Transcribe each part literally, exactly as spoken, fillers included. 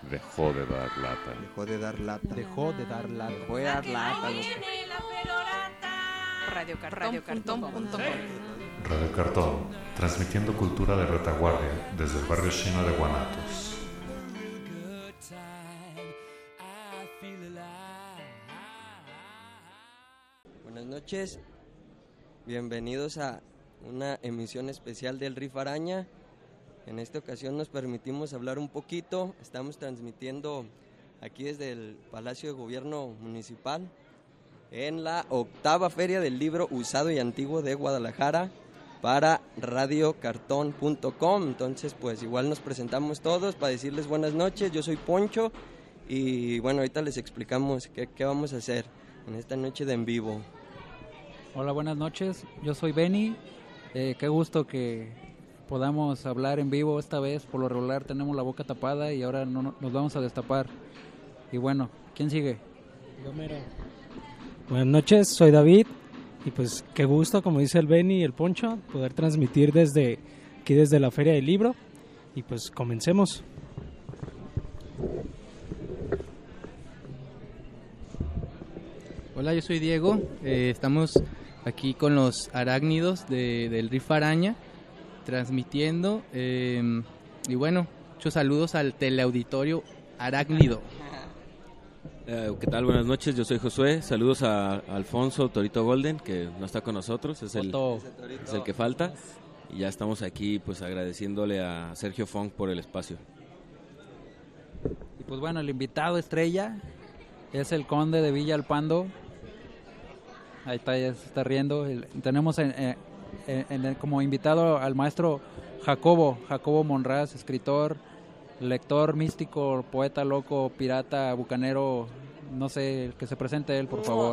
Dejó de dar lata. Dejó de dar lata. Dejó de dar lata. Dejó de dar lata. Radio Cartón punto com. Radio Cartón, transmitiendo cultura de retaguardia desde el barrio chino de Guanatos. Buenas noches, bienvenidos a una emisión especial del Riff Araña. En esta ocasión nos permitimos hablar un poquito, estamos transmitiendo aquí desde el Palacio de Gobierno Municipal en la octava Feria del Libro Usado y Antiguo de Guadalajara para radio cartón punto com. Entonces pues igual nos presentamos todos para decirles buenas noches. Yo soy Poncho y bueno, ahorita les explicamos qué, qué vamos a hacer en esta noche de en vivo. Hola, buenas noches, yo soy Benny, eh, qué gusto que podamos hablar en vivo esta vez. Por lo regular tenemos la boca tapada y ahora no, no, nos vamos a destapar. Y bueno, ¿quién sigue? Yo mero. Buenas noches, soy David y pues qué gusto, como dice el Benny y el Poncho, poder transmitir desde aquí desde la Feria del Libro y pues comencemos. Hola, yo soy Diego, eh, estamos aquí con los arácnidos de, del Riff Araña transmitiendo eh, y bueno, muchos saludos al teleauditorio arácnido. Eh, ¿Qué tal? Buenas noches, yo soy Josué, saludos a, a Alfonso Torito Golden, que no está con nosotros, es el, es el que falta, y ya estamos aquí pues agradeciéndole a Sergio Funk por el espacio. Y pues bueno, el invitado estrella es el conde de Villa Alpando. Ahí está, ya se está riendo. El, tenemos en, en, en, como invitado al maestro Jacobo, Jacobo Monraz, escritor, lector, místico, poeta loco, pirata, bucanero, no sé, que se presente él, por favor.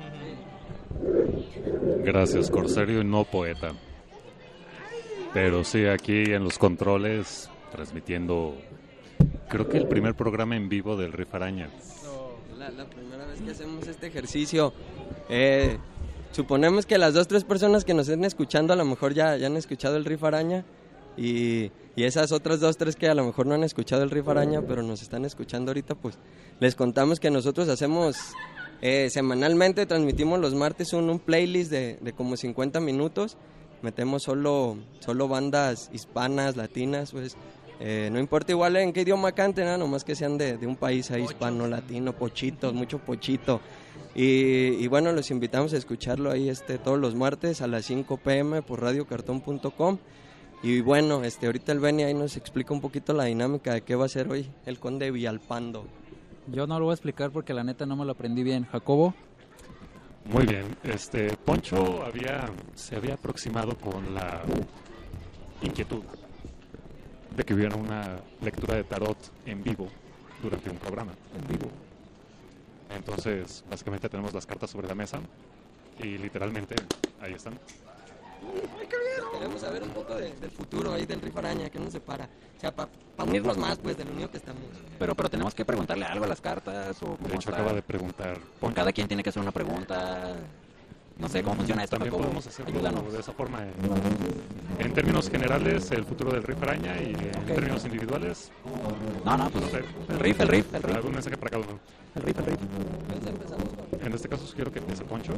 Gracias, corsario y no poeta. Pero sí, aquí en los controles, transmitiendo, creo que el primer programa en vivo del Riff Araña. La, la primera vez que hacemos este ejercicio. Eh, suponemos que las dos, tres personas que nos estén escuchando a lo mejor ya, ya han escuchado el Riff Araña y, y esas otras dos, tres que a lo mejor no han escuchado el Riff Araña pero nos están escuchando ahorita, pues les contamos que nosotros hacemos eh, semanalmente, transmitimos los martes un, un playlist de, de como cincuenta minutos, metemos solo, solo bandas hispanas, latinas, pues Eh, no importa igual en qué idioma canten, ¿no? Nomás que sean de, de un país ahí hispano, latino, pochitos, mucho pochito. Y, y bueno, los invitamos a escucharlo ahí este todos los martes a las cinco pm por radio cartón punto com. Y bueno, este ahorita el Benny ahí nos explica un poquito la dinámica de qué va a ser hoy el conde Villalpando. Yo no lo voy a explicar porque la neta no me lo aprendí bien. Jacobo. Muy bien, este Poncho había se había aproximado con la inquietud de que hubiera una lectura de tarot en vivo durante un programa. En vivo. Entonces, básicamente tenemos las cartas sobre la mesa y literalmente ahí están. Queremos saber un poco de, del futuro ahí del Riff Araña, que nos separa. O sea, para pa unirnos más, pues, del unido que estamos. Pero, pero tenemos que preguntarle algo a las cartas. O de hecho, está. Acaba de preguntar. Poncho. Cada quien tiene que hacer una pregunta. No sé cómo funciona esto. También Jacobo. podemos hacerlo Ayúdanos. de esa forma. En, en términos generales, el futuro del Riff Araña y en okay. términos individuales. No, no, pues no sé. el riff, el riff, el riff. Algún mensaje para cada uno. El riff, el riff. Entonces empezamos con... En este caso, sugiero que empiece Poncho.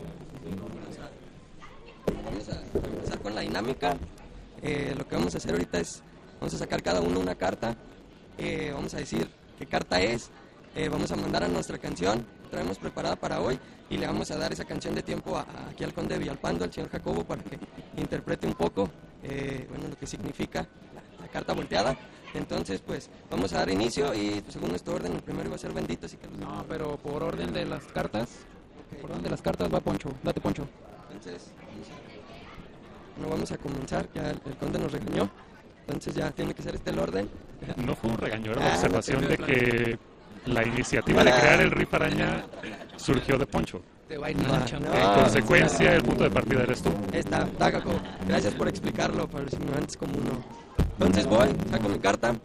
Vamos a empezar con la dinámica. Eh, lo que vamos a hacer ahorita es, vamos a sacar cada uno una carta. Eh, vamos a decir qué carta es. Eh, vamos a mandar a nuestra canción, traemos preparada para hoy, y le vamos a dar esa canción de tiempo a, a, aquí al conde de Villalpando, al señor Jacobo, para que interprete un poco eh, bueno, lo que significa la, la carta volteada. Entonces, pues, vamos a dar inicio y según nuestro orden, el primero iba a ser Bendito, así que... No, pero por orden de las cartas, okay. Por orden de las cartas va Poncho, date Poncho. Entonces, vamos a, no vamos a comenzar, ya el, el conde nos regañó, entonces ya tiene que ser este el orden. No fue un regaño, era una observación ah, de que... La iniciativa de crear el Riff Araña surgió de Poncho. Te va a ir no, no, en consecuencia, el punto de partida eres tú. Está, está, Jacobo. Gracias por explicarlo para los ignorantes como uno. Entonces voy, saco mi carta.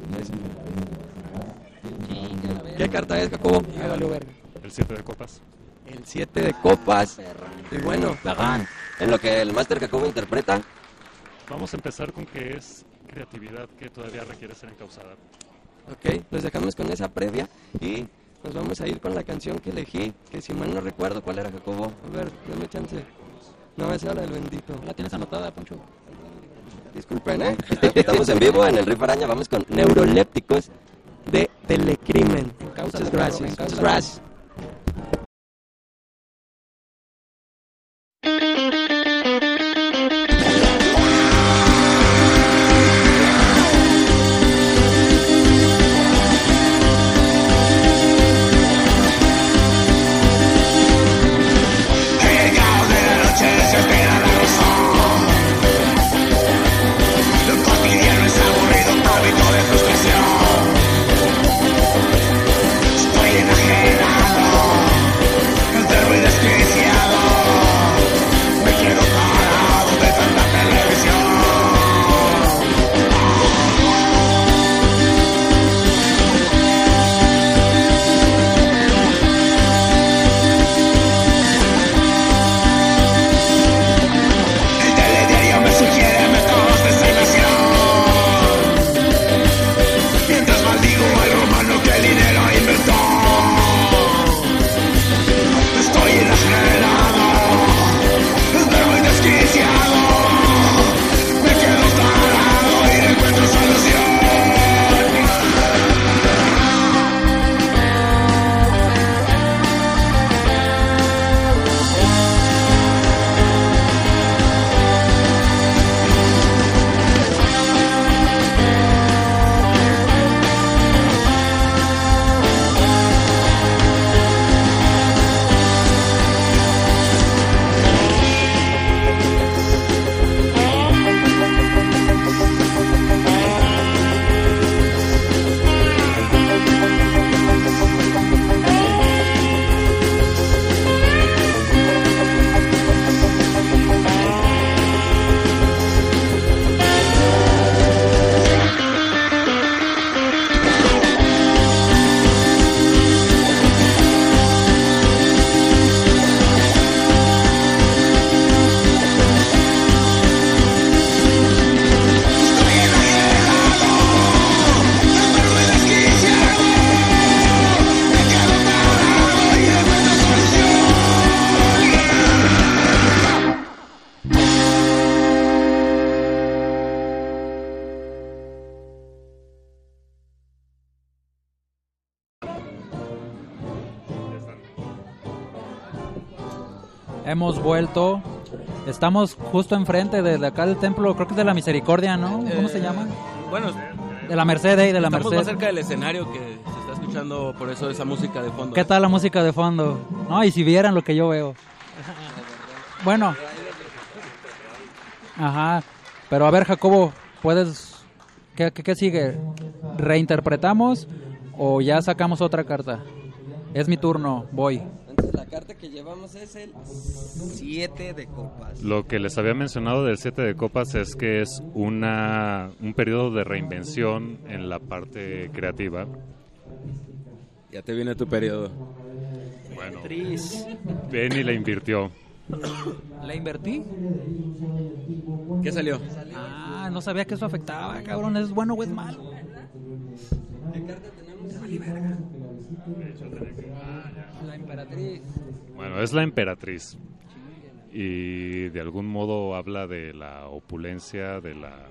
¿Qué carta es, Jacobo? El siete de copas. El siete de copas. Y bueno, en lo que el Máster Jacobo interpreta. Vamos a empezar con que es creatividad que todavía requiere ser encauzada. Ok, los dejamos con esa previa y nos vamos a ir con la canción que elegí, que si mal no recuerdo, ¿cuál era, Jacobo? A ver, dame chance. No, esa era el bendito. ¿La tienes anotada, Poncho? Disculpen, ¿eh? Estamos en vivo en el Riff Araña, vamos con Neurolépticos de Telecrimen. Muchas gracias, muchas gracias. Hemos vuelto. Estamos justo enfrente de, de acá del templo, creo que es de la Misericordia, ¿no? ¿Cómo Eh, se llama? Bueno, De la Merced, ¿eh? De la estamos Merced. más cerca del escenario que se está escuchando, por eso esa música de fondo. ¿Qué tal la música de fondo? No, y si vieran lo que yo veo. Bueno. Ajá. Pero a ver, Jacobo, ¿puedes... ¿Qué, qué, qué sigue? ¿Reinterpretamos o ya sacamos otra carta? Es mi turno, voy. Entonces la carta que llevamos es el siete de copas. Lo que les había mencionado del siete de copas es que es una un periodo de reinvención en la parte creativa. Ya te viene tu periodo. Bueno, Tris. Benny la invirtió. ¿La invertí? ¿Qué salió? Ah, no sabía que eso afectaba, cabrón. ¿Es bueno o es malo? ¿Qué carta tenemos? Vale, verga. La emperatriz. Bueno, es la emperatriz. Y de algún modo habla de la opulencia, de la...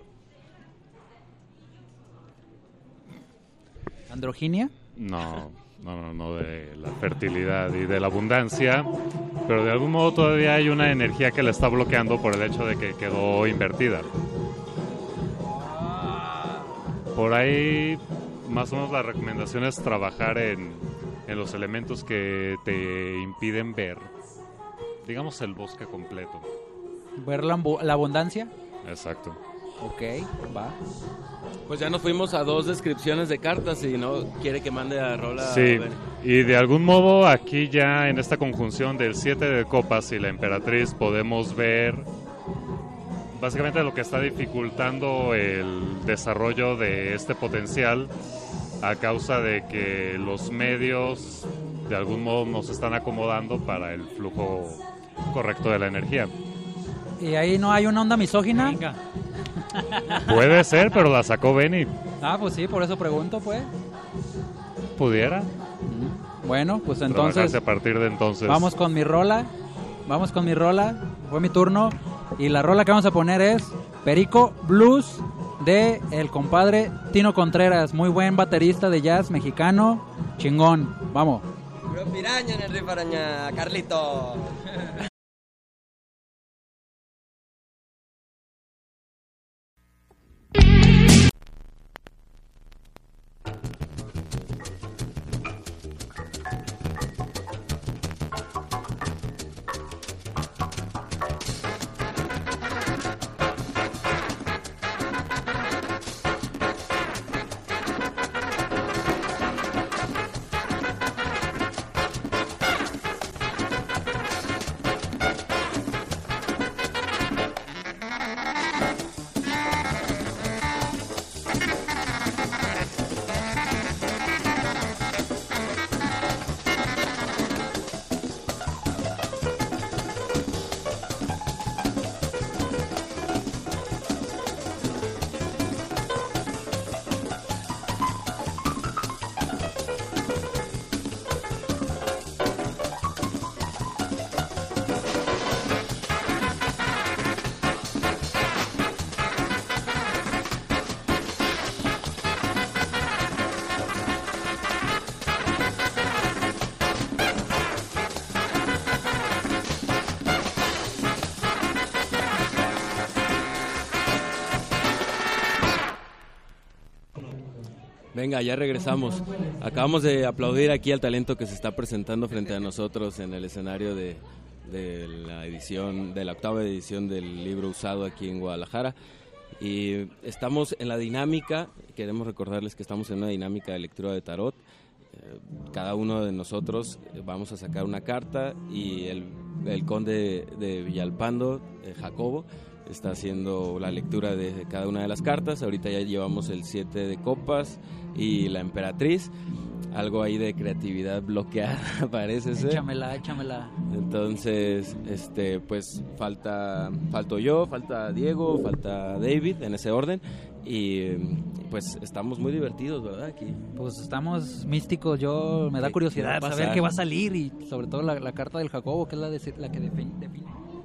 ¿Androginia? No, no, no, no, de la fertilidad y de la abundancia. Pero de algún modo todavía hay una energía que la está bloqueando por el hecho de que quedó invertida. Por ahí, más o menos la recomendación es trabajar en, en los elementos que te impiden ver, digamos, el bosque completo. ¿Ver la, ambu- la abundancia? Exacto. Ok, va. Pues ya nos fuimos a dos descripciones de cartas y no quiere que mande a Rola. Sí, a ver. y de algún modo aquí ya en esta conjunción del siete de copas y la emperatriz podemos ver básicamente lo que está dificultando el desarrollo de este potencial a causa de que los medios de algún modo nos están acomodando para el flujo correcto de la energía. ¿Y ahí no hay una onda misógina? Puede ser, pero la sacó Benny. Ah, pues sí, por eso pregunto, pues. Pudiera. Bueno, pues entonces trabajarse a partir de entonces. vamos con mi rola. Vamos con mi rola. Fue mi turno. Y la rola que vamos a poner es Perico Blues de el compadre Tino Contreras. Muy buen baterista de jazz mexicano. Chingón. Vamos. Puro piraña en el Riff Araña, Carlito. Venga, ya regresamos. Acabamos de aplaudir aquí al talento que se está presentando frente a nosotros en el escenario de, de la edición, de la octava edición del libro usado aquí en Guadalajara. Y estamos en la dinámica, queremos recordarles que estamos en una dinámica de lectura de tarot. Eh, cada uno de nosotros vamos a sacar una carta y el, el conde de Villalpando, eh, Jacobo, está haciendo la lectura de cada una de las cartas. Ahorita ya llevamos el siete de copas y la emperatriz. Algo ahí de creatividad bloqueada, parece ser. Échamela, échamela. Entonces, este, pues falta, falto yo, falta Diego, falta David, en ese orden. Y pues estamos muy divertidos, ¿verdad? Aquí. Pues estamos místicos. Yo me da ¿Qué- curiosidad qué va a saber pasar? qué va a salir y sobre todo la, la carta del Jacobo, que es la, de, la que define. define.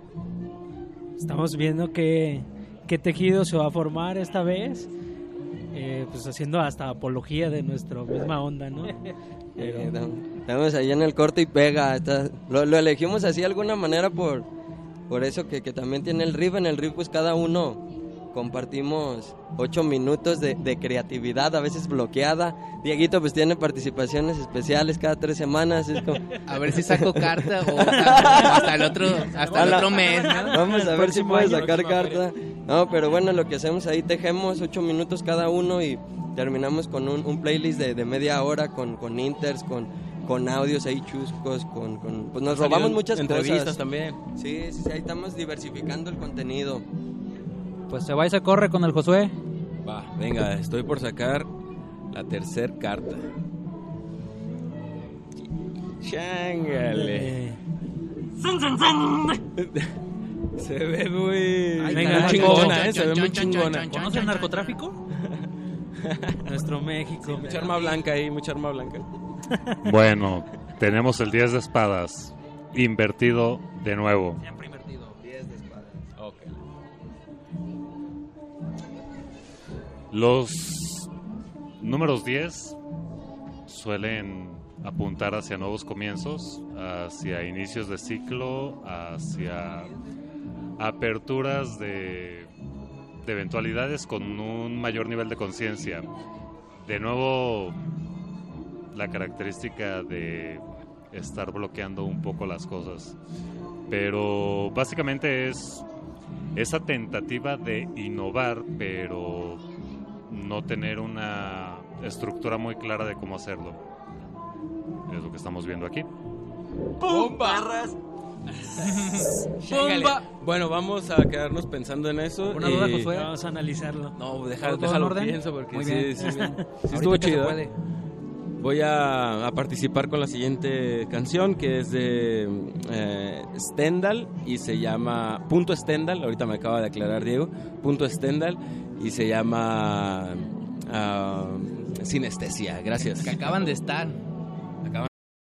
Estamos viendo qué, qué tejido se va a formar esta vez, eh, pues haciendo hasta apología de nuestra misma onda, ¿no? Pero- Eh, dam- Estamos ahí en el corte y pega. Está- lo, lo elegimos así de alguna manera por, por eso que, que también tiene el riff. En el riff pues cada uno compartimos ocho minutos de, de creatividad, a veces bloqueada. Dieguito pues tiene participaciones especiales cada tres semanas. Es como, A ver si saco carta o hasta, hasta el otro, hasta el Hola. otro mes, ¿no? vamos a ver si próximo puede año, sacar próxima carta. No, pero bueno, lo que hacemos ahí, tejemos ocho minutos cada uno y terminamos con un, un playlist de, de media hora con, con inters, con, con audios ahí chuscos, con, con pues nos robamos Salieron muchas entrevistas cosas. también. Sí, sí, sí, ahí estamos diversificando el contenido. Pues se va y se corre con el Josué. Va, venga, estoy por sacar la tercer carta. Chángale. Eh, Se ve muy, Ay, muy caray. chingona, eh, se ve Chan, muy chan, chan, chingona. chan, ¿Conoce el narcotráfico? nuestro México. Mucha arma blanca ahí, mucha arma blanca. Bueno, tenemos el diez de espadas invertido de nuevo. Siempre invertido. Ok. Los números diez suelen apuntar hacia nuevos comienzos, hacia inicios de ciclo, hacia aperturas de, de eventualidades con un mayor nivel de conciencia. De nuevo, la característica de estar bloqueando un poco las cosas. Pero básicamente es esa tentativa de innovar, pero no tener una estructura muy clara de cómo hacerlo. Es lo que estamos viendo aquí. ¡Pum! ¡Barras! Bomba. Bueno, vamos a quedarnos pensando en eso. Una duda, y- Josué. Vamos a analizarlo. No, deja- ¿Todo en déjalo, orden? pienso porque Muy sí, bien. sí, sí, sí Ahorita estuvo que se chido. puede. Voy a, a participar con la siguiente canción que es de eh, Stendhal y se llama Punto Stendhal. Ahorita me acaba de aclarar Diego. Punto Stendhal y se llama ah, sinestesia. Gracias. Que acaban de estar. Acaban.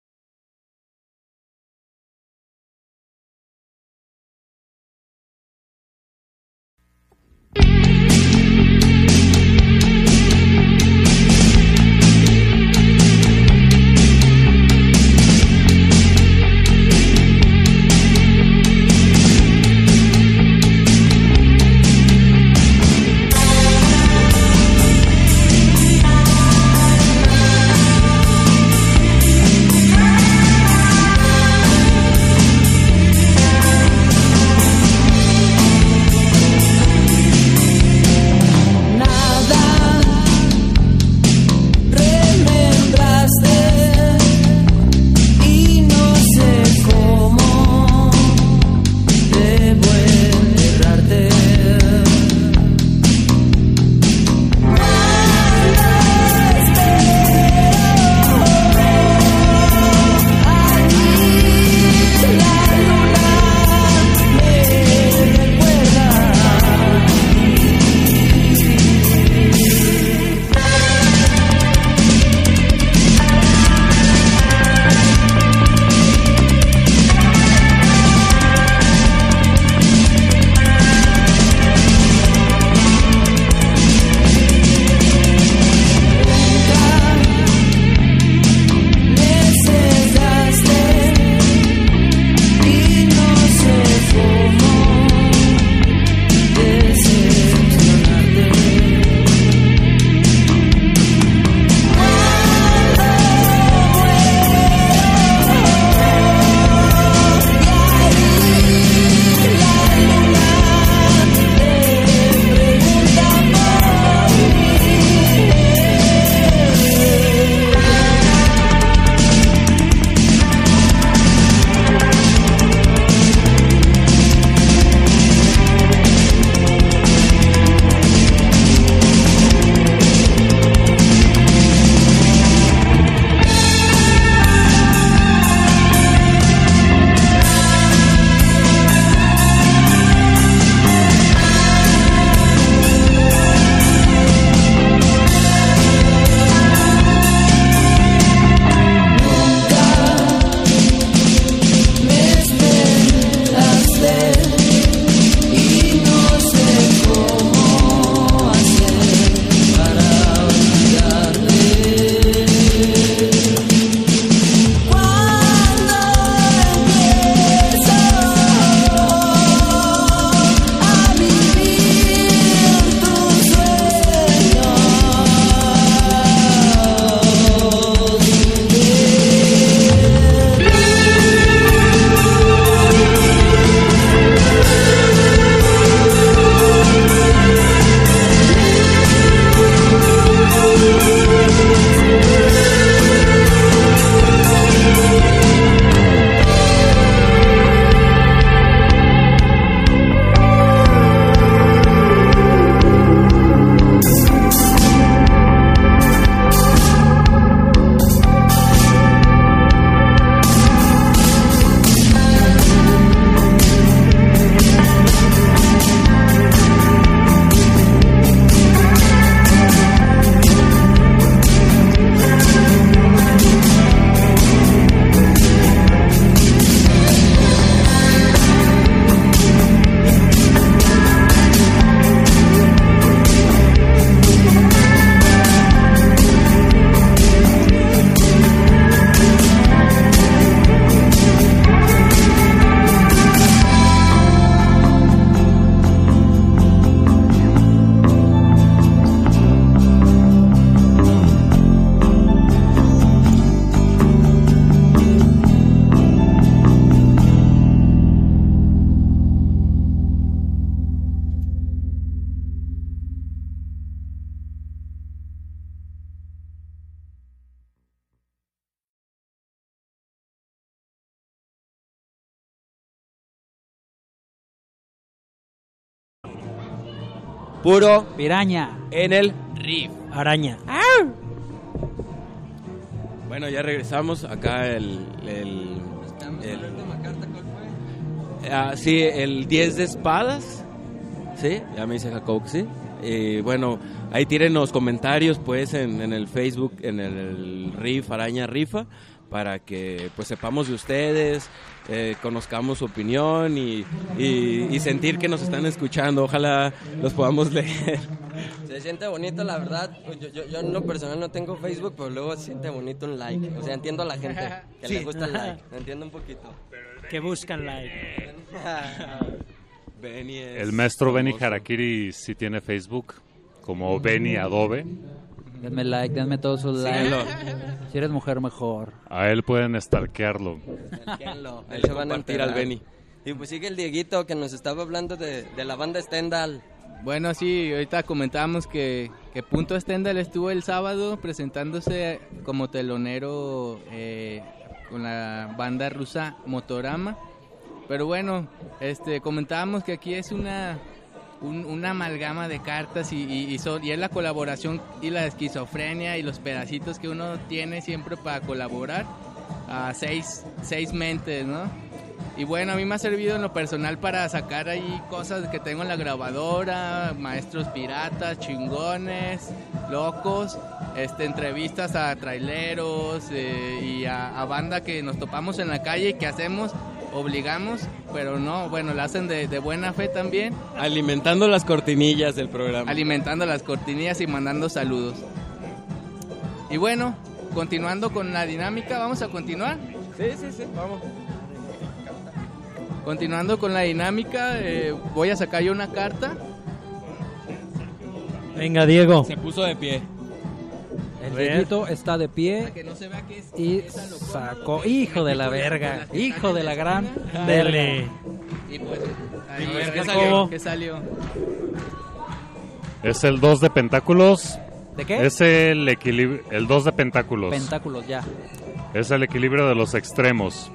Puro Piraña. en el Riff. Araña. Bueno, ya regresamos. Acá el... el, el ah, sí, el diez de espadas. Sí, ya me dice Jacob que sí. Eh, bueno, ahí tírenos comentarios pues en, en el Facebook, en el Riff Araña Rifa, para que pues sepamos de ustedes, eh, conozcamos su opinión y, y, y sentir que nos están escuchando. Ojalá los podamos leer. Se siente bonito, la verdad. Yo, yo, yo en lo personal no tengo Facebook, pero luego se siente bonito un like. O sea, entiendo a la gente que Sí. le gusta el like. Lo entiendo un poquito. Que buscan like. Benny es El maestro Benny famoso. Harakiri sí tiene Facebook, como Benny Adobe. Denme like, denme todos sus likes. Si eres mujer, mejor. A él pueden stalkearlo. Stalkeenlo, ahí Ahí se van a compartir al enterar. Benny. Y pues sigue el Dieguito que nos estaba hablando de, de la banda Stendhal. Bueno, sí, ahorita comentábamos que, que Punto Stendhal estuvo el sábado presentándose como telonero eh, con la banda rusa Motorama. Pero bueno, este, comentábamos que aquí es una, un- una amalgama de cartas y, y, y, son- y es la colaboración y la esquizofrenia y los pedacitos que uno tiene siempre para colaborar a seis, seis mentes, ¿no? Y bueno, a mí me ha servido en lo personal para sacar ahí cosas que tengo en la grabadora, maestros piratas, chingones, locos, este, entrevistas a traileros eh, y a, a banda que nos topamos en la calle y que hacemos, obligamos, pero no, bueno, la hacen de, de buena fe también, Alimentando las cortinillas del programa. alimentando las cortinillas y mandando saludos. Y bueno, continuando con la dinámica, ¿vamos a continuar? Sí, sí, sí, vamos. Continuando con la dinámica, eh, voy a sacar yo una carta. Venga, Diego. Se puso de pie. El Dieguito está de pie Para que no se vea que es y esa locura, sacó, ¿no? hijo de Aquí la con- verga, con las que hijo están de en la gran esquina. Dele. Y pues, ahí, A ver, ¿qué Jacobo. salió? ¿Qué salió? Es el dos de pentáculos. ¿De qué? Es el equilibrio, el dos de pentáculos. Pentáculos, ya. Es el equilibrio de los extremos.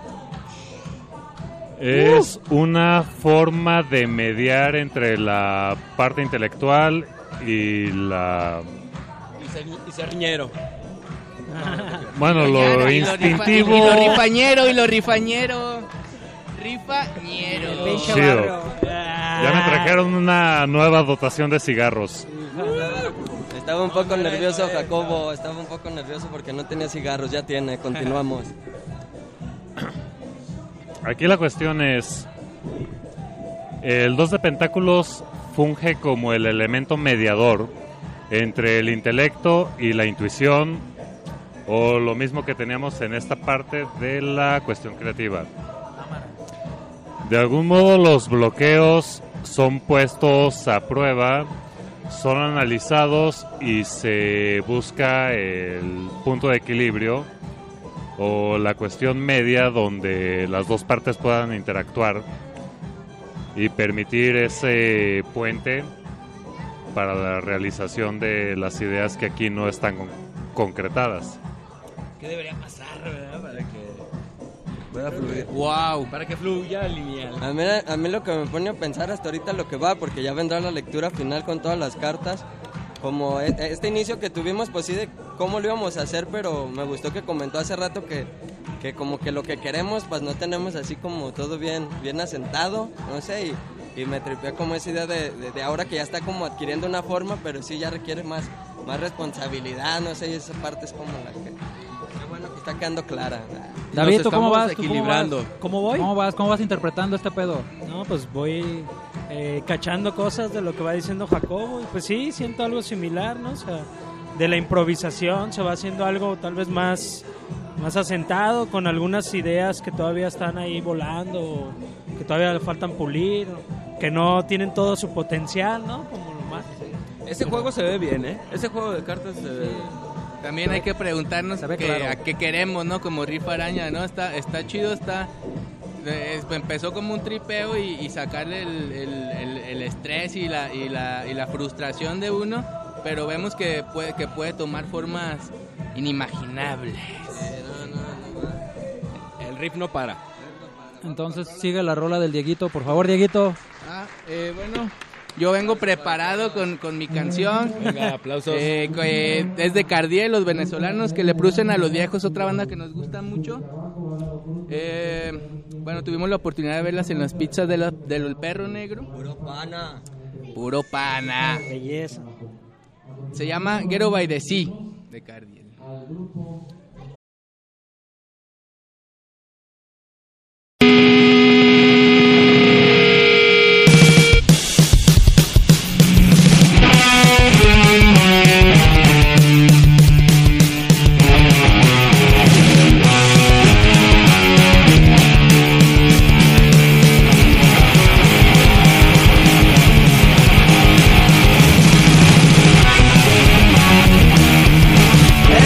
Es una forma de mediar entre la parte intelectual y la... Y, ser, y serñero. Bueno, Y lo rifa- instintivo... Y lo rifañero, y lo rifañero. Rifañero. Chido. Ya me trajeron una nueva dotación de cigarros. Estaba un poco nervioso Jacobo, estaba un poco nervioso porque no tenía cigarros, ya tiene, continuamos. Aquí la cuestión es... El dos de pentáculos funge como el elemento mediador entre el intelecto y la intuición, o lo mismo que teníamos en esta parte de la cuestión creativa. De algún modo los bloqueos son puestos a prueba, son analizados y se busca el punto de equilibrio o la cuestión media donde las dos partes puedan interactuar y permitir ese puente para la realización de las ideas que aquí no están con- concretadas. ¿Qué debería pasar, verdad? Para que Pueda fluir. Wow. para que fluya lineal. A mí, a mí lo que me pone a pensar hasta ahorita lo que va, porque ya vendrá la lectura final con todas las cartas. Como e- este inicio que tuvimos, pues sí, de cómo lo íbamos a hacer, pero me gustó que comentó hace rato que, que como que lo que queremos, pues no tenemos así como todo bien, bien asentado, no sé, y, y me tripeó como esa idea de, de, de ahora que ya está como adquiriendo una forma, pero sí ya requiere más, más responsabilidad, no sé, y esa parte es como la que, qué bueno que está quedando clara. David, Nos ¿tú cómo estamos vas? ¿Tú cómo equilibrando. vas? ¿Cómo voy? ¿Cómo vas? ¿Cómo vas interpretando este pedo? No, pues voy eh, cachando cosas de lo que va diciendo Jacobo y pues sí, siento algo similar, ¿no? O sea, de la improvisación se va haciendo algo tal vez más, más asentado, con algunas ideas que todavía están ahí volando, o que todavía le faltan pulir, o que no tienen todo su potencial, ¿no? Como lo más. Ese juego se ve bien, ¿eh? Ese juego de cartas se ve... También hay que preguntarnos Se ve qué, claro. a qué queremos, ¿no? Como Rifa Araña, ¿no? Está, está chido, está... eh, empezó como un tripeo y, y sacarle el, el- el- el estrés y la, y, la, y la frustración de uno, pero vemos que puede, que puede tomar formas inimaginables. El riff no para. Entonces sigue la rola del Dieguito, por favor, Dieguito. Ah, eh, bueno, yo vengo preparado con, con mi canción. Venga, aplausos. Eh, co- eh, es de Cardiel, los venezolanos que le producen a los viejos, otra banda que nos gusta mucho. Eh, bueno, tuvimos la oportunidad de verlas en las pizzas de la- del Perro Negro. Puro pana. Puro pana. Belleza. Se llama Get By The Sea de Cardiel. Hey!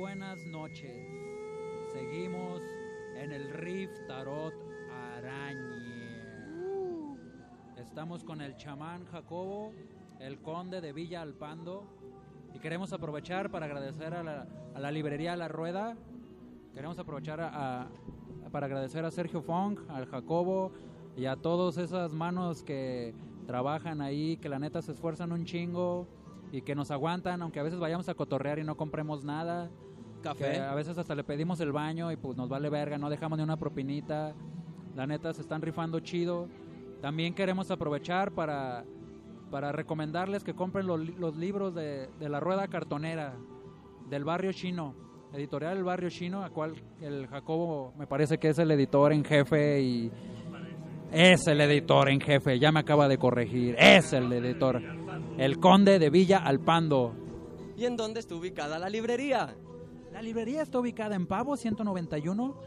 buenas noches. Seguimos en el Riff Tarot Araña. Estamos con el chamán Jacobo, el conde de Villa Alpando, y queremos aprovechar para agradecer a la, a la librería La Rueda. Queremos aprovechar a, a, para agradecer a Sergio Fong, al Jacobo y a todas esas manos que trabajan ahí, que la neta se esfuerzan un chingo y que nos aguantan, aunque a veces vayamos a cotorrear y no compremos nada. Café. A veces hasta le pedimos el baño y pues nos vale verga, no dejamos ni una propinita. La neta se están rifando chido. También queremos aprovechar para, para recomendarles que compren los, los libros de, de La Rueda Cartonera, del Barrio Chino, editorial El Barrio Chino, a cual el Jacobo me parece que es el editor en jefe y es el editor en jefe, ya me acaba de corregir, es el editor, el conde de Villa Alpando. ¿Y en dónde está ubicada la librería? La librería está ubicada en Pavo ciento noventa y uno,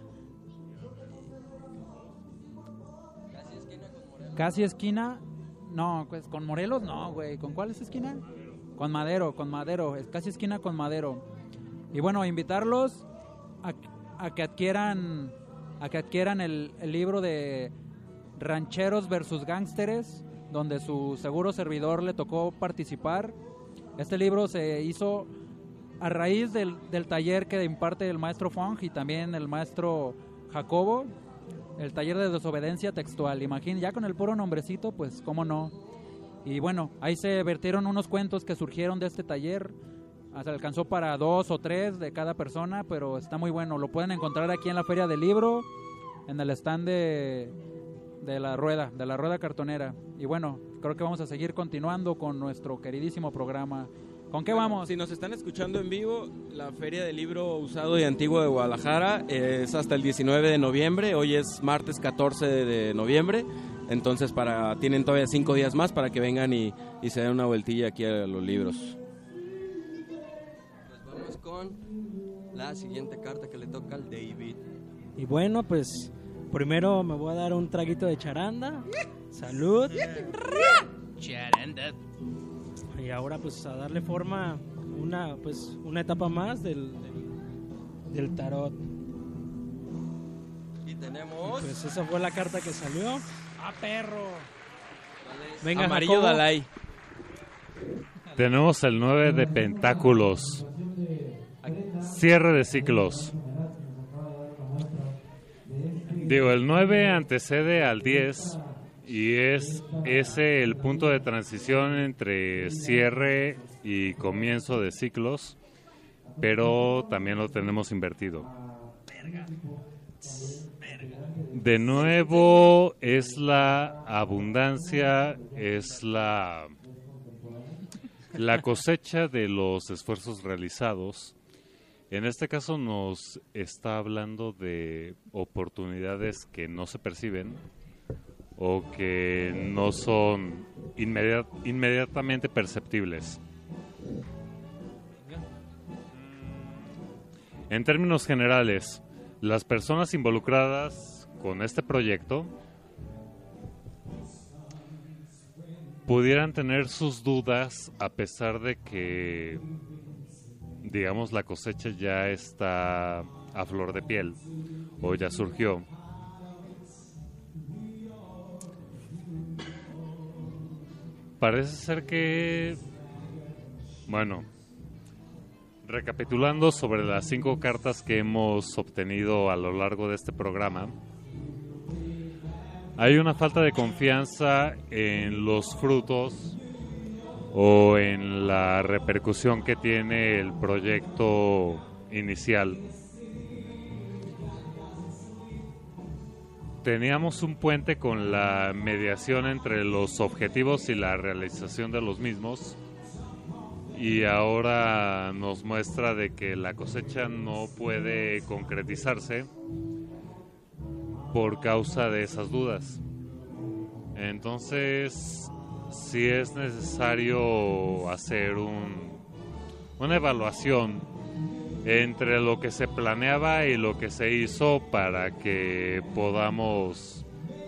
Casi esquina con Morelos. casi esquina, no, pues con Morelos no, güey, ¿con cuál es esquina? Con Madero, con Madero, es casi esquina con Madero. Y bueno, invitarlos a, a que adquieran a que adquieran el, el libro de Rancheros versus Gángsteres, donde su seguro servidor le tocó participar. Este libro se hizo a raíz del, del taller que imparte el maestro Fong y también el maestro Jacobo, el taller de desobediencia textual. Imagínense, ya con el puro nombrecito, pues cómo no. Y bueno, ahí se vertieron unos cuentos que surgieron de este taller. Hasta alcanzó para dos o tres de cada persona, pero está muy bueno. Lo pueden encontrar aquí en la Feria del Libro, en el stand de, de la rueda, de la rueda cartonera. Y bueno, creo que vamos a seguir continuando con nuestro queridísimo programa. ¿Con qué Bueno, vamos? Si nos están escuchando en vivo, la Feria del Libro Usado y Antiguo de Guadalajara es hasta el diecinueve de noviembre. Hoy es martes catorce de noviembre. Entonces para tienen todavía cinco días más para que vengan y, y se den una vueltilla aquí a los libros. Pues vamos con la siguiente carta que le toca al David. Y bueno, pues primero me voy a dar un traguito de charanda. Salud. Charanda. Y ahora pues a darle forma una pues una etapa más del, del, del tarot. Y tenemos... Pues esa fue la carta que salió. ¡Ah, perro! ¿cuál es? Venga, Amarillo Jacobo. Dalai. Tenemos el nueve de pentáculos. Cierre de ciclos. Digo, el nueve antecede al diez y es ese el punto de transición entre cierre y comienzo de ciclos, pero también lo tenemos invertido. De nuevo es la abundancia, es la, la cosecha de los esfuerzos realizados. En este caso nos está hablando de oportunidades que no se perciben o que no son inmediat- inmediatamente perceptibles. En términos generales, las personas involucradas con este proyecto pudieran tener sus dudas a pesar de que, digamos, la cosecha ya está a flor de piel o ya surgió. Parece ser que, bueno, recapitulando sobre las cinco cartas que hemos obtenido a lo largo de este programa, hay una falta de confianza en los frutos o en la repercusión que tiene el proyecto inicial. Teníamos un puente con la mediación entre los objetivos y la realización de los mismos, y ahora nos muestra de que la cosecha no puede concretizarse por causa de esas dudas. Entonces, sí es necesario hacer un, una evaluación entre lo que se planeaba y lo que se hizo para que podamos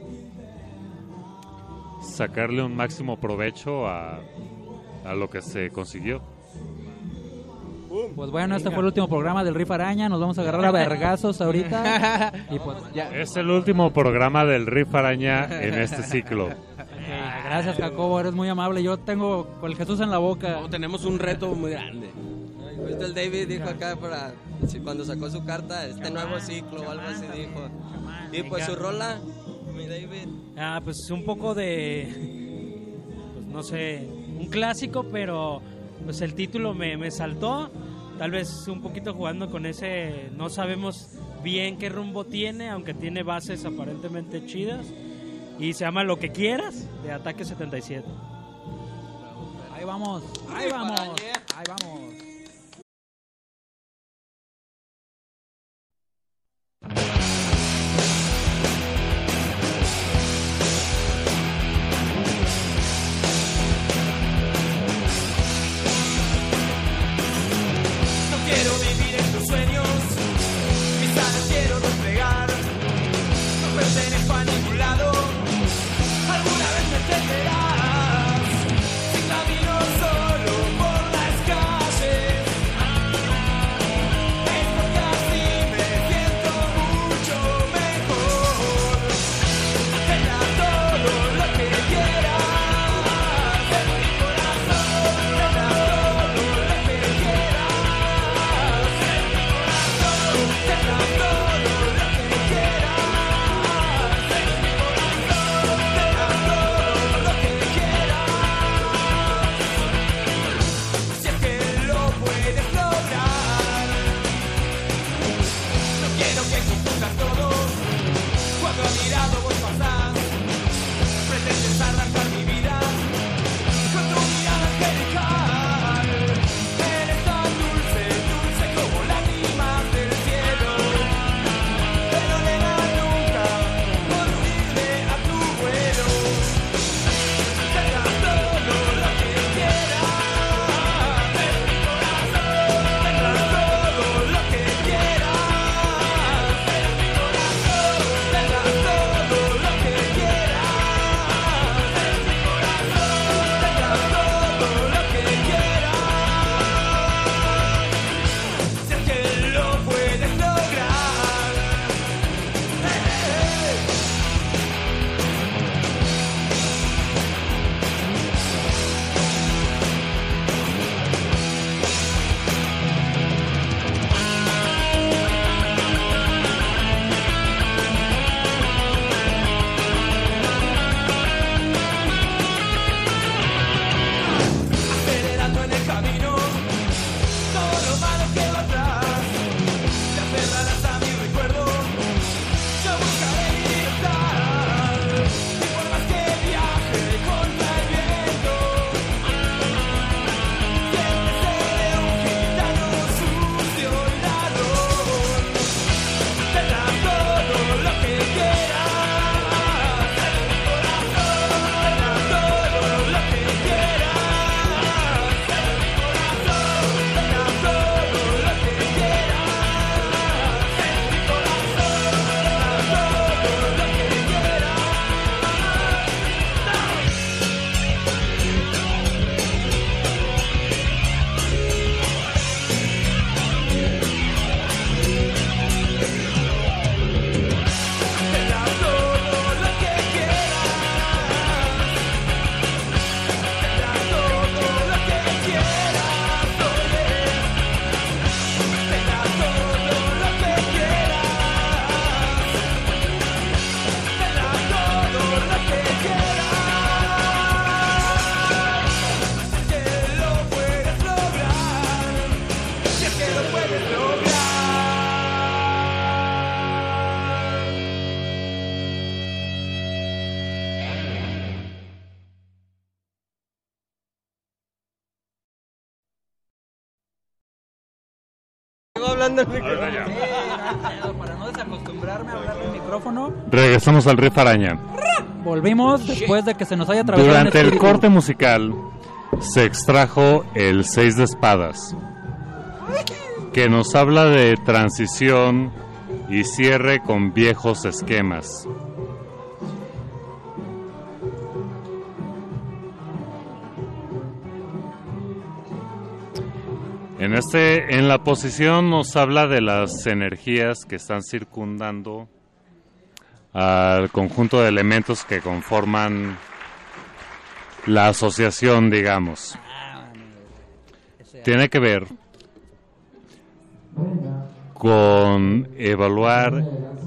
sacarle un máximo provecho a, a lo que se consiguió. Pues bueno, este fue el último programa del Riff Araña. Nos vamos a agarrar a vergazos ahorita. Y pues ya. Es el último programa del Riff Araña en este ciclo. Okay, gracias, Jacobo, eres muy amable. Yo tengo el Jesús en la boca. No, tenemos un reto muy grande. Justo el David dijo acá para cuando sacó su carta, este nuevo ciclo o algo así dijo. Y pues su rola, mi David. Ah, pues un poco de, pues no sé, un clásico, pero pues el título me, me saltó. Tal vez un poquito jugando con ese, no sabemos bien qué rumbo tiene, aunque tiene bases aparentemente chidas. Y se llama Lo que quieras, de Ataque setenta y siete. Ahí vamos, ahí vamos, ahí vamos. Quiero vivir en tus sueños, mis alas quiero desplegar, no pertenezco a ningún lado, alguna vez me entenderás, si camino solo por las calles, es porque así me siento mucho mejor, tenga todo lo que quieras, en mi corazón, tenga todo lo que quieras. Hablando el micrófono. Para no desacostumbrarme a hablar el micrófono. Regresamos al Riff Araña. Volvimos después de que se nos haya atravesado. Durante el corte musical se extrajo el Seis de Espadas, que nos habla de transición y cierre con viejos esquemas. En este, en la posición nos habla de las energías que están circundando al conjunto de elementos que conforman la asociación, digamos. Tiene que ver con evaluar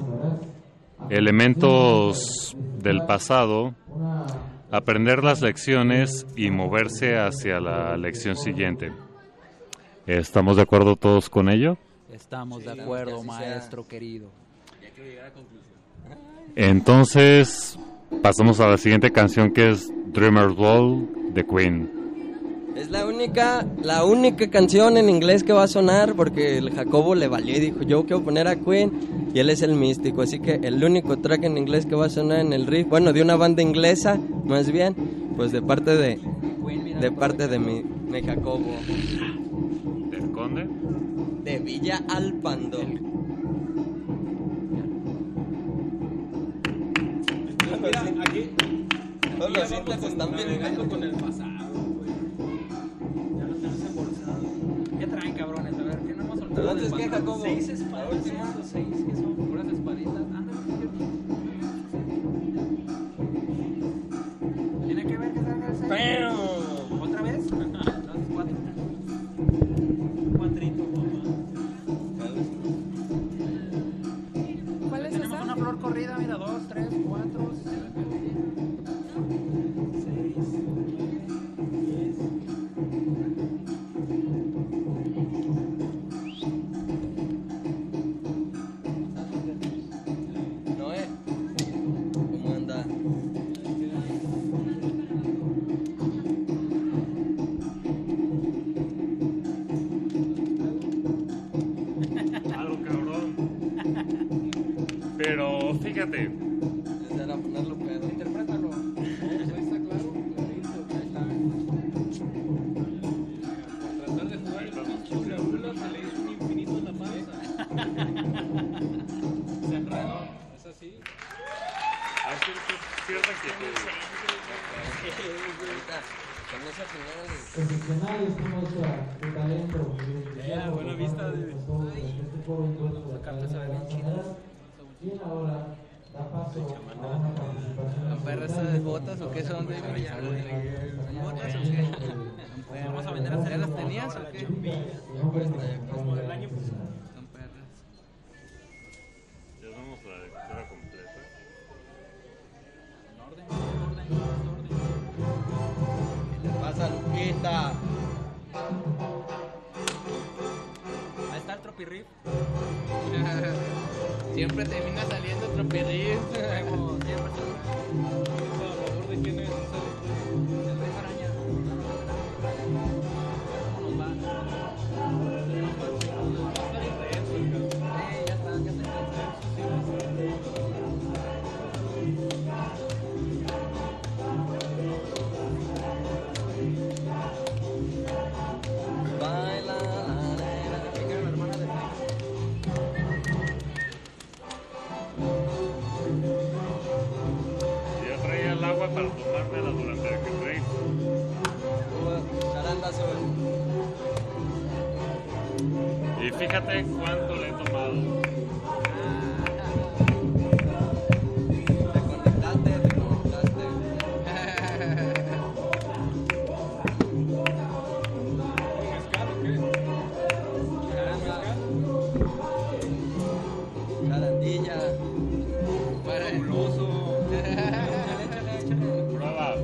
elementos del pasado, aprender las lecciones y moverse hacia la lección siguiente. ¿Estamos de acuerdo todos con ello? Estamos de acuerdo, maestro querido. Entonces, pasamos a la siguiente canción, que es Dreamer's Wall de Queen. Es la única, la única canción en inglés que va a sonar, porque el Jacobo le valió y dijo, yo quiero poner a Queen, y él es el místico, así que el único track en inglés que va a sonar en el riff, bueno, de una banda inglesa, más bien, pues de parte de, de parte de mi, mi Jacobo. ¿Del Conde? De Villa Alpando. Mira, aquí todos los cintas están bien navegando con el pasado, güey. Ya lo tenemos embolsado. ¿Qué traen, cabrones? A ver, ¿qué no hemos soltado? Entonces, ¿qué, Jacobo? Seis espadas, ¿no? Seis, que son puras espaditas. Ándale. ¿Tiene que ver que salga el seis? ¿Otra vez? No, es cuatro. Cuatrito, papá. ¿Cuál es Tenemos esa? una flor corrida, mira, dos, tres, cuatro, seis. Noé, ¿cómo anda? Algo cabrón. Pero fíjate, Era ponerlo pedo. Interprétalo. Está claro, clarito. Ahí está. Por tratar de jugar el pinche hula hula, se le hizo un infinito en la panza. Se enredó. Es así. hay cierta inquietud. Ahorita, con esa primera de... Excepcionales como esa de talento. Ya, buena vista de... Y ahora da paso a una participación. ¿Son perras de botas o qué son? ¿Botas o qué? Vamos a vender a ¿Ya las tenías o qué? Como del año pasado. Son perras. Ya vamos a la lectura completa. En orden, en orden, en orden. ¿Qué le pasa, Luquita? Ahí está el tropirrip. Siempre termina saliendo otro perrito. Como siempre. ¿A favor de quién es esa letra? El rey araña. ¿Cómo nos va? Está bien rezo, el cabrón. Eh, ya está, ya está. Baila la nena. ¿Qué quiere la hermana de Yo traía el agua para tomármela durante el break. Charanda azul. Y fíjate cuánto le he tomado. Te conectaste, te conectaste. ¿Mezcal o qué? Charandilla. Fabuloso. Prueba.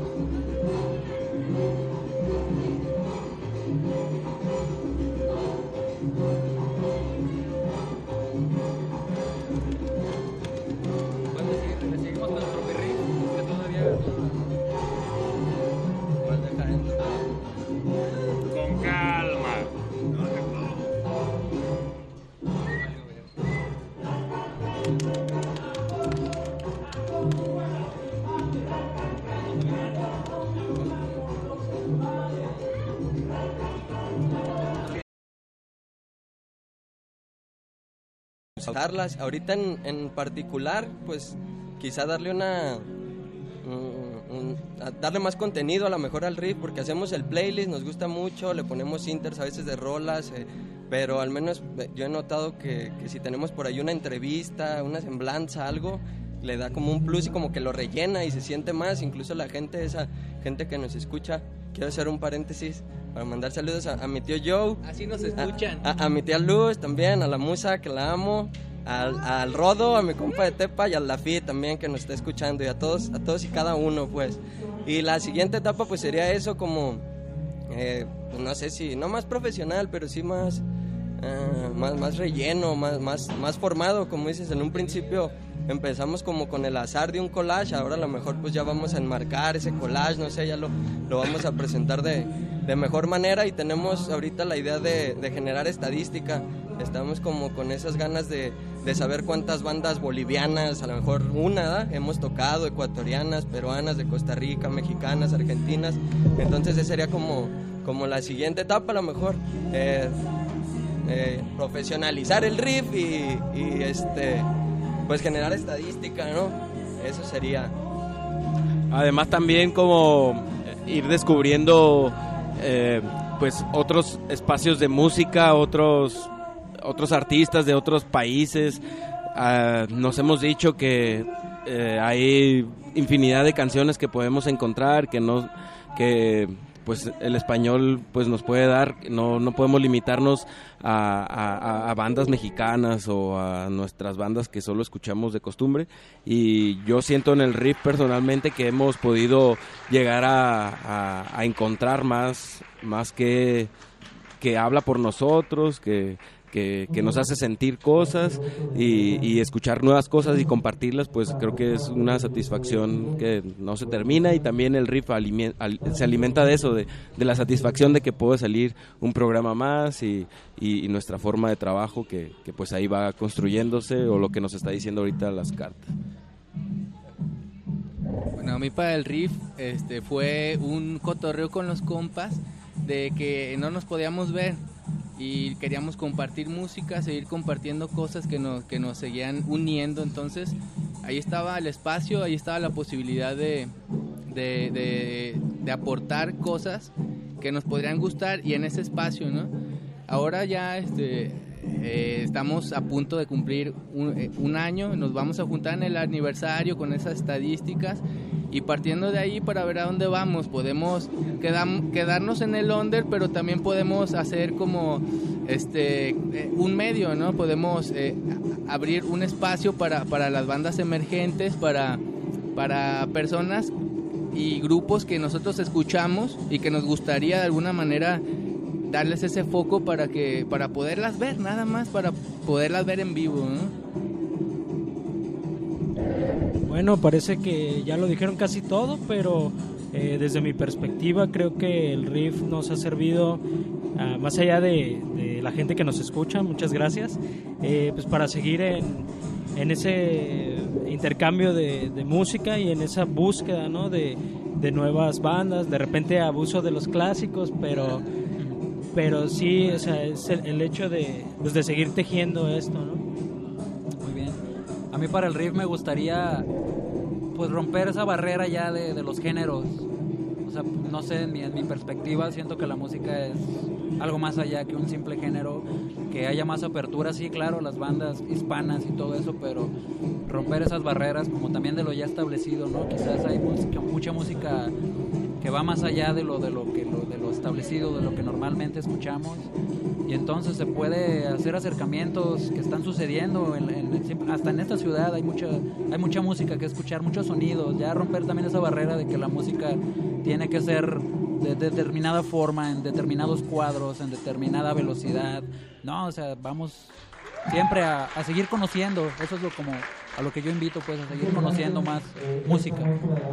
Pues le sigue- le seguimos con el tropirrip, que todavía... ¿Cuál deja entrar? Con calma. Darlas ahorita en, en particular, pues quizá darle una mm, un, a darle más contenido a lo mejor al riff, porque hacemos el playlist, nos gusta mucho, le ponemos inters a veces de rolas, eh, pero al menos yo he notado que, que si tenemos por ahí una entrevista, una semblanza, algo, le da como un plus y como que lo rellena y se siente más, incluso la gente, esa gente que nos escucha. Quiero hacer un paréntesis para mandar saludos a, a mi tío Joe. Así nos escuchan. A, a, a mi tía Luz también, a la Musa, que la amo, al, al Rodo, a mi compa de Tepa y al Lafi también, que nos está escuchando, y a todos, a todos y cada uno, pues. Y la siguiente etapa pues sería eso, como, eh, no sé si, no más profesional, pero sí más, uh, más, más relleno, más, más, más formado, como dices, en un principio empezamos como con el azar de un collage, ahora a lo mejor pues ya vamos a enmarcar ese collage, no sé, ya lo, lo vamos a presentar de, de mejor manera, y tenemos ahorita la idea de, de generar estadística. Estamos como con esas ganas de, de saber cuántas bandas bolivianas, a lo mejor una, ¿verdad? Hemos tocado, ecuatorianas, peruanas, de Costa Rica, mexicanas, argentinas. Entonces esa sería como, como la siguiente etapa, a lo mejor, eh, eh, profesionalizar el riff y, y este... pues generar estadística, ¿no? Eso sería. Además también como ir descubriendo eh, pues otros espacios de música, otros otros artistas de otros países. Uh, nos hemos dicho que eh, hay infinidad de canciones que podemos encontrar, que no que pues el español pues nos puede dar, no, no podemos limitarnos a, a, a bandas mexicanas o a nuestras bandas que solo escuchamos de costumbre, y yo siento en el riff personalmente que hemos podido llegar a, a, a encontrar más, más que, que habla por nosotros, que Que, que nos hace sentir cosas y, y escuchar nuevas cosas y compartirlas, pues creo que es una satisfacción que no se termina, y también el riff aliment, al, se alimenta de eso, de, de la satisfacción de que puede salir un programa más y, y, y nuestra forma de trabajo que, que pues ahí va construyéndose, o lo que nos está diciendo ahorita las cartas. Bueno, a mí para el riff este, fue un cotorreo con los compas de que no nos podíamos ver y queríamos compartir música, seguir compartiendo cosas que nos, que nos seguían uniendo. Entonces ahí estaba el espacio, ahí estaba la posibilidad de, de, de, de aportar cosas que nos podrían gustar, y en ese espacio, ¿no? Ahora ya este, eh, estamos a punto de cumplir un, eh, un año, nos vamos a juntar en el aniversario con esas estadísticas, y partiendo de ahí para ver a dónde vamos. Podemos quedam, quedarnos en el under, pero también podemos hacer como este eh, un medio, ¿no? Podemos eh, abrir un espacio para, para las bandas emergentes, para, para personas y grupos que nosotros escuchamos y que nos gustaría de alguna manera darles ese foco para que para poderlas ver, nada más para poderlas ver en vivo, ¿no? Bueno, parece que ya lo dijeron casi todo, pero eh, desde mi perspectiva creo que el riff nos ha servido, uh, más allá de, de la gente que nos escucha, muchas gracias, eh, pues para seguir en, en ese intercambio de, de música y en esa búsqueda, ¿no? de, de nuevas bandas, de repente abuso de los clásicos, pero, pero sí, o sea, es el, el hecho de, pues de seguir tejiendo esto, ¿no? A mí para el riff me gustaría pues romper esa barrera ya de, de los géneros. O sea, no sé, en mi, en mi perspectiva siento que la música es algo más allá que un simple género, que haya más apertura, sí, claro, las bandas hispanas y todo eso, pero romper esas barreras como también de lo ya establecido, ¿no? Quizás hay música, mucha música que va más allá de lo de lo que lo, de lo establecido, de lo que normalmente escuchamos, y entonces se puede hacer acercamientos que están sucediendo en, en, hasta en esta ciudad. Hay mucha hay mucha música que escuchar, muchos sonidos, ya romper también esa barrera de que la música tiene que ser de, de determinada forma, en determinados cuadros, en determinada velocidad. No, o sea, vamos siempre a, a seguir conociendo. Eso es lo como a lo que yo invito, pues, a seguir conociendo más música.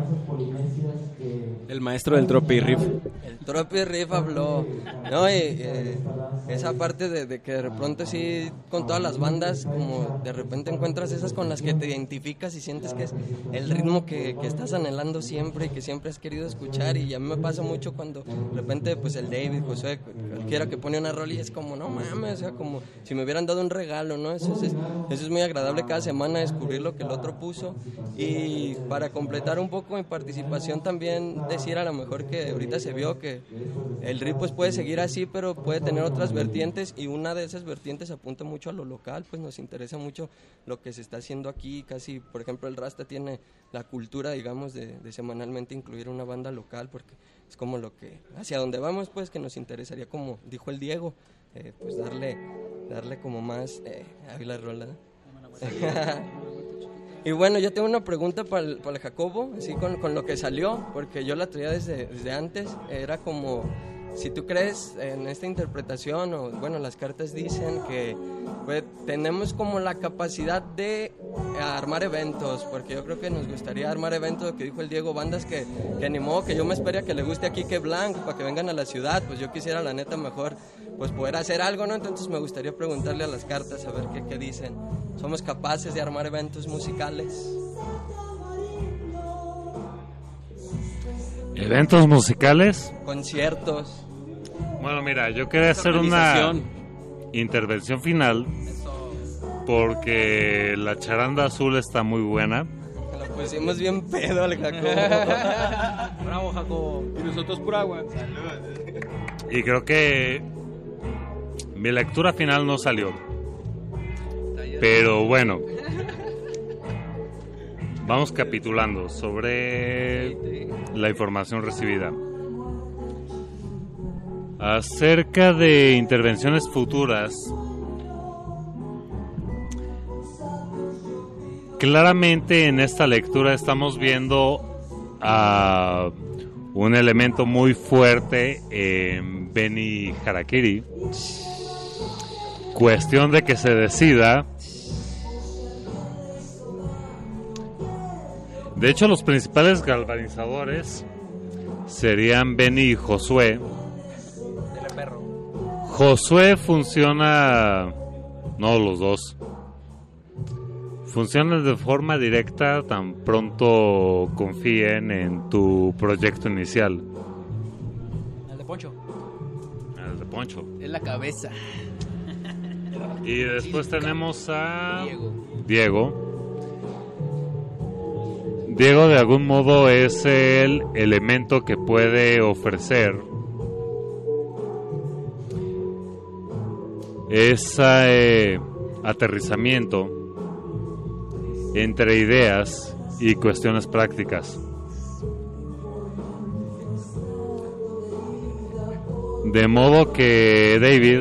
El maestro del Tropi Riff. El Tropi Riff habló, ¿no? Y, eh, esa parte de, de que de repente sí, con todas las bandas, como de repente encuentras esas con las que te identificas y sientes que es el ritmo que, que estás anhelando siempre y que siempre has querido escuchar. Y a mí me pasa mucho cuando de repente pues el David, Josué, cualquiera que pone una rola y es como, no mames, o sea, como si me hubieran dado un regalo, ¿no? Eso es, eso es muy agradable cada semana descubrir descubrir lo que el otro puso. Y para completar un poco mi participación también decir a lo mejor que ahorita se vio que el R I pues puede seguir así, pero puede tener otras vertientes, y una de esas vertientes apunta mucho a lo local, pues nos interesa mucho lo que se está haciendo aquí. Casi, por ejemplo, el Rasta tiene la cultura, digamos, de, de semanalmente incluir una banda local, porque es como lo que, hacia donde vamos, pues, que nos interesaría, como dijo el Diego, eh, pues darle, darle como más, eh, ahí la rola. Y bueno, yo tengo una pregunta para el, para el Jacobo, así con, con lo que salió, porque yo la traía desde, desde antes, era como, si tú crees en esta interpretación, o bueno, las cartas dicen que pues, tenemos como la capacidad de armar eventos, porque yo creo que nos gustaría armar eventos, lo que dijo el Diego, bandas que, que animó, que yo me esperaría que le guste aquí que Blanc, para que vengan a la ciudad, pues yo quisiera la neta mejor pues poder hacer algo, ¿no? Entonces me gustaría preguntarle a las cartas a ver qué, qué dicen. ¿Somos capaces de armar eventos musicales? ¿Eventos musicales? Conciertos. Bueno, mira, yo quería hacer una intervención final porque la charanda azul está muy buena. La pusimos bien pedo al Jacobo. Bravo, Jacobo. Y nosotros por agua. Salud. Y creo que mi lectura final no salió. Pero bueno, vamos capitulando sobre la información recibida. Acerca de intervenciones futuras, claramente en esta lectura estamos viendo a un elemento muy fuerte en Benny Harakiri. Cuestión de que se decida. De hecho, los principales galvanizadores serían Benny y Josué. Josué funciona, no los dos, funcionan de forma directa tan pronto confíen en tu proyecto inicial. El de Poncho. El de Poncho. Es la cabeza. Y después tenemos a Diego. Diego. Diego de algún modo es el elemento que puede ofrecer ese eh, aterrizamiento entre ideas y cuestiones prácticas. De modo que David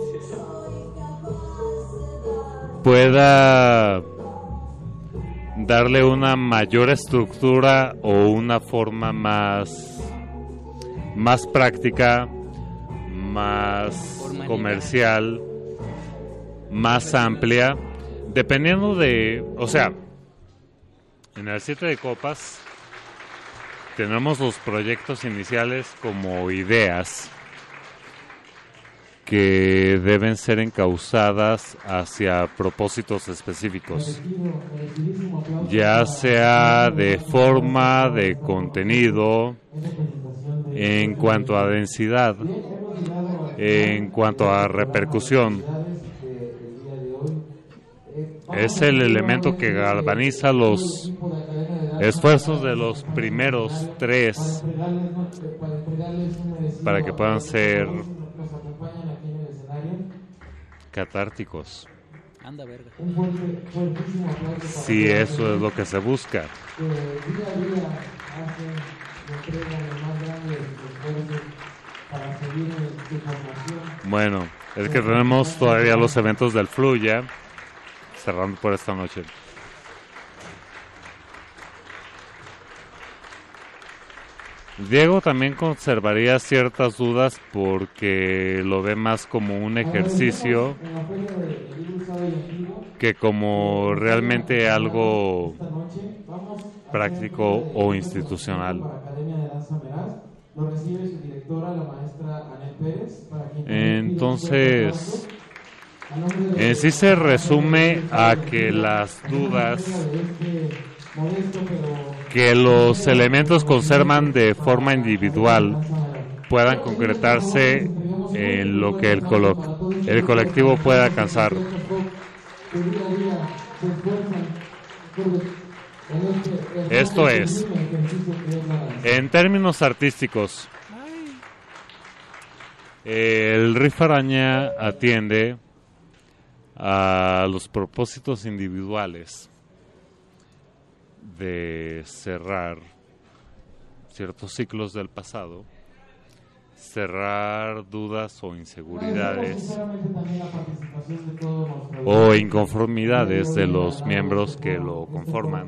pueda darle una mayor estructura o una forma más, más práctica, más comercial, más amplia, dependiendo de, o sea, en el siete de copas tenemos los proyectos iniciales como ideas que deben ser encauzadas hacia propósitos específicos, ya sea de forma, de contenido, en cuanto a densidad, en cuanto a repercusión. Es el elemento que galvaniza los esfuerzos de los primeros tres para que puedan ser catárticos. Anda, verga. Si eso es lo que se busca. Bueno, es que tenemos todavía los eventos del Fluya cerrando por esta noche. Diego también conservaría ciertas dudas porque lo ve más como un ejercicio que como realmente algo práctico o institucional. Entonces, en sí se resume a que las dudas que los elementos conservan de forma individual puedan concretarse en lo que el, colo- el colectivo pueda alcanzar. Esto es, en términos artísticos, el Riff Araña atiende a los propósitos individuales de cerrar ciertos ciclos del pasado, cerrar dudas o inseguridades o inconformidades de los miembros que lo conforman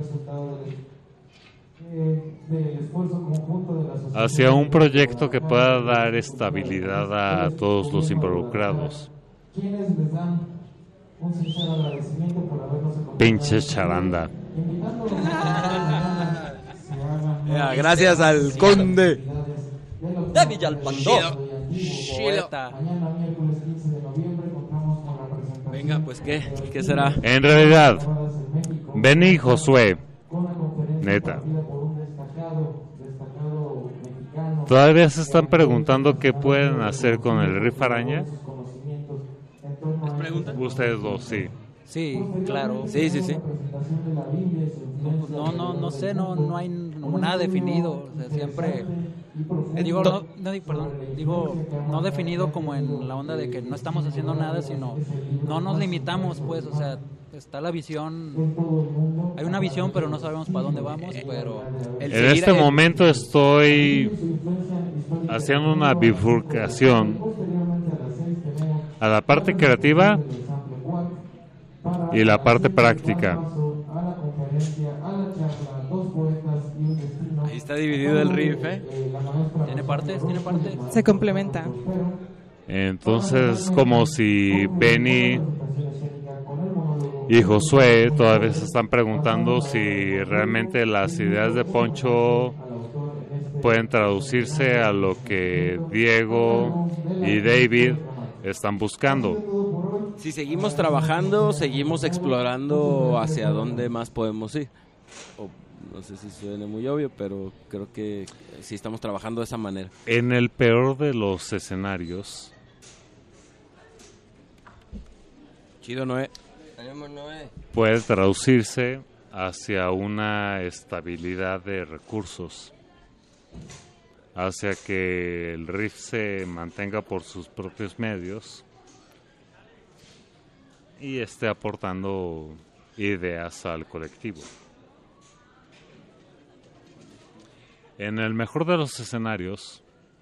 hacia un proyecto que pueda dar estabilidad a todos los involucrados. Pinche charanda. Ya, gracias al conde de Villalpando. Poeta. Venga, pues ¿qué? ¿Qué será? En realidad, Benny y Josué, neta, todavía se están preguntando qué pueden hacer con el Riff Araña. Ustedes dos, sí. Sí, claro. Sí, sí, sí. No, no, no sé, no, no hay nada definido. O sea, siempre digo, no, no, perdón, digo, no definido como en la onda de que no estamos haciendo nada, sino no nos limitamos, pues, o sea, está la visión, hay una visión, pero no sabemos para dónde vamos, pero en este momento estoy haciendo una bifurcación a la parte creativa y la parte práctica. Ahí está dividido el riff, ¿eh? ¿Tiene partes? ¿Tiene partes? Se complementa. Entonces, como si Benny y Josué todavía se están preguntando si realmente las ideas de Poncho pueden traducirse a lo que Diego y David están buscando. Si seguimos trabajando, seguimos explorando hacia dónde más podemos ir. O, no sé si suene muy obvio, pero creo que sí estamos trabajando de esa manera. En el peor de los escenarios, chido, Noé, puede traducirse hacia una estabilidad de recursos, hacia que el riff se mantenga por sus propios medios y esté aportando ideas al colectivo. En el mejor de los escenarios,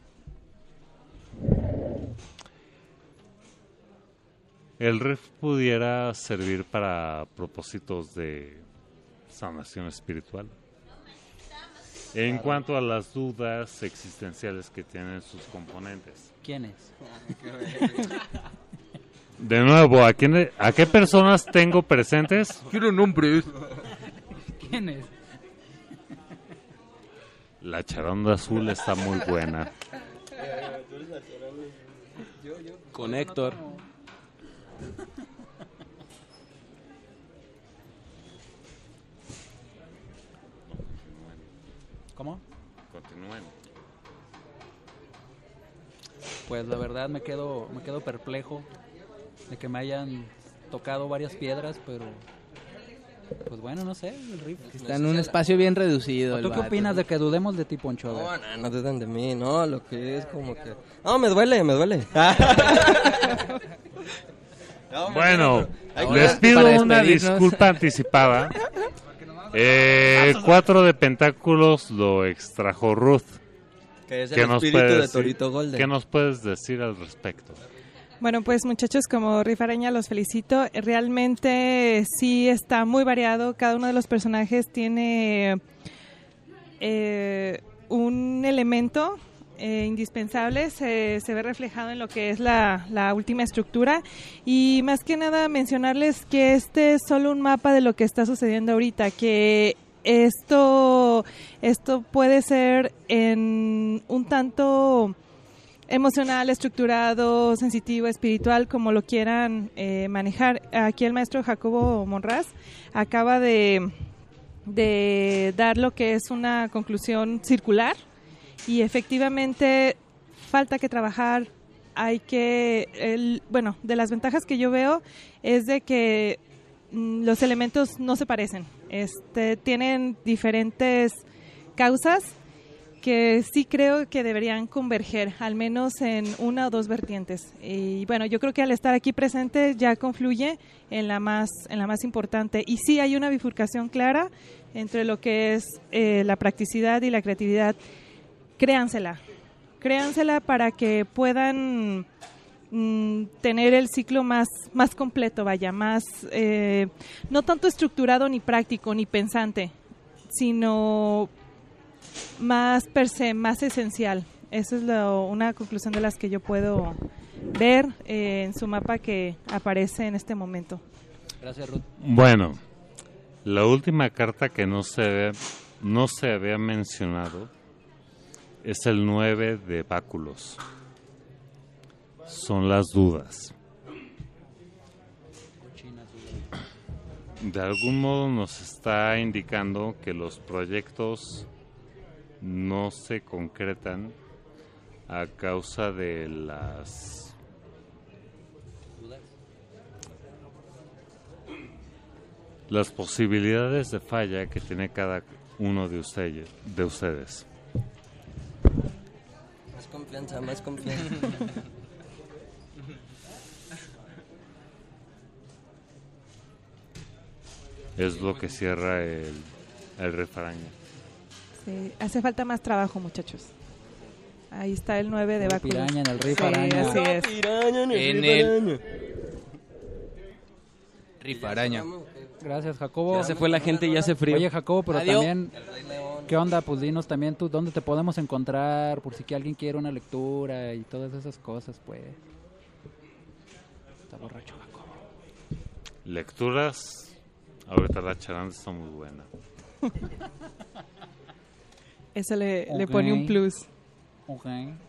el riff pudiera servir para propósitos de sanación espiritual. En cuanto a las dudas existenciales que tienen sus componentes. ¿Quiénes? De nuevo, ¿a, quién, ¿a qué personas tengo presentes? Quiero nombres. ¿Quiénes? La charonda azul está muy buena. Con Héctor. ¿Cómo? Continúen. Pues la verdad me quedo me quedo perplejo de que me hayan tocado varias piedras, pero pues bueno, no sé, el riff. Está en un espacio bien reducido. ¿Tú qué opinas de que dudemos de ti, Poncho? No, no, no duden de mí, no, lo que es como que... No, me duele, me duele. No, bueno, les pido una disculpa anticipada. Eh, cuatro de Pentáculos lo extrajo Ruth. Que es el espíritu de Torito Golden. ¿Qué nos puedes decir al respecto? Bueno, pues muchachos, como Riff Araña los felicito. Realmente sí está muy variado. Cada uno de los personajes tiene eh, un elemento eh, indispensable. Se, se ve reflejado en lo que es la, la última estructura. Y más que nada mencionarles que este es solo un mapa de lo que está sucediendo ahorita. Que esto, esto puede ser en un tanto... emocional, estructurado, sensitivo, espiritual, como lo quieran eh, manejar. Aquí el maestro Jacobo Monraz acaba de, de dar lo que es una conclusión circular y efectivamente falta que trabajar. Hay que, el, bueno, de las ventajas que yo veo es de que los elementos no se parecen. Este, tienen diferentes causas que sí creo que deberían converger, al menos en una o dos vertientes. Y bueno, yo creo que al estar aquí presente ya confluye en la más, en la más importante. Y sí hay una bifurcación clara entre lo que es eh, la practicidad y la creatividad. Créansela, créansela para que puedan mm, tener el ciclo más, más completo, vaya, más, eh, no tanto estructurado ni práctico ni pensante, sino más per se, más esencial. Esa es lo, una conclusión de las que yo puedo ver eh, en su mapa que aparece en este momento. Gracias, Ruth. Bueno, la última carta que no se había, no se había mencionado es el nueve de báculos. Son las dudas. De algún modo nos está indicando que los proyectos no se concretan a causa de las las posibilidades de falla que tiene cada uno de ustedes, de ustedes. Más confianza, más confianza. Es lo que cierra el, el refaraña. Sí, hace falta más trabajo, muchachos. Ahí está el nueve de El báculos. piraña en el rey Sí, Faraña. así es. Piraña en el En rey el- Faraña. Rifaraña. Gracias, Jacobo. Ya se fue la gente y ya hace frío. Oye, Jacobo, pero Adiós. también, ¿qué onda? Pues dinos también tú, ¿dónde te podemos encontrar? Por si que alguien quiere una lectura y todas esas cosas, pues. Está borracho, Jacobo. Lecturas, ahorita la charanda está muy buena. Eso le, le Ok. pone un plus. Ok.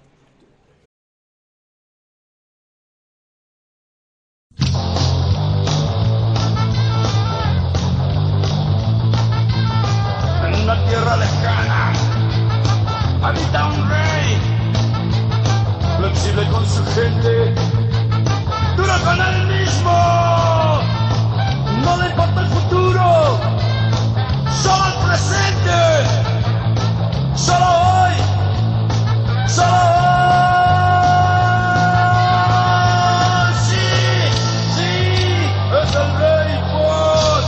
En una tierra lejana habita un rey, flexible con su gente, duro con él mismo. No le importa el futuro, solo el presente, solo hoy, solo hoy. Sí, sí, es el rey Pod.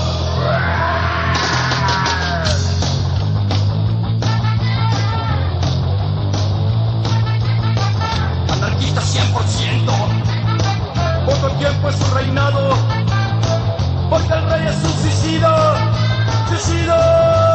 Anarquista cien por ciento, poco tiempo es su reinado, porque el rey es un suicida, suicida.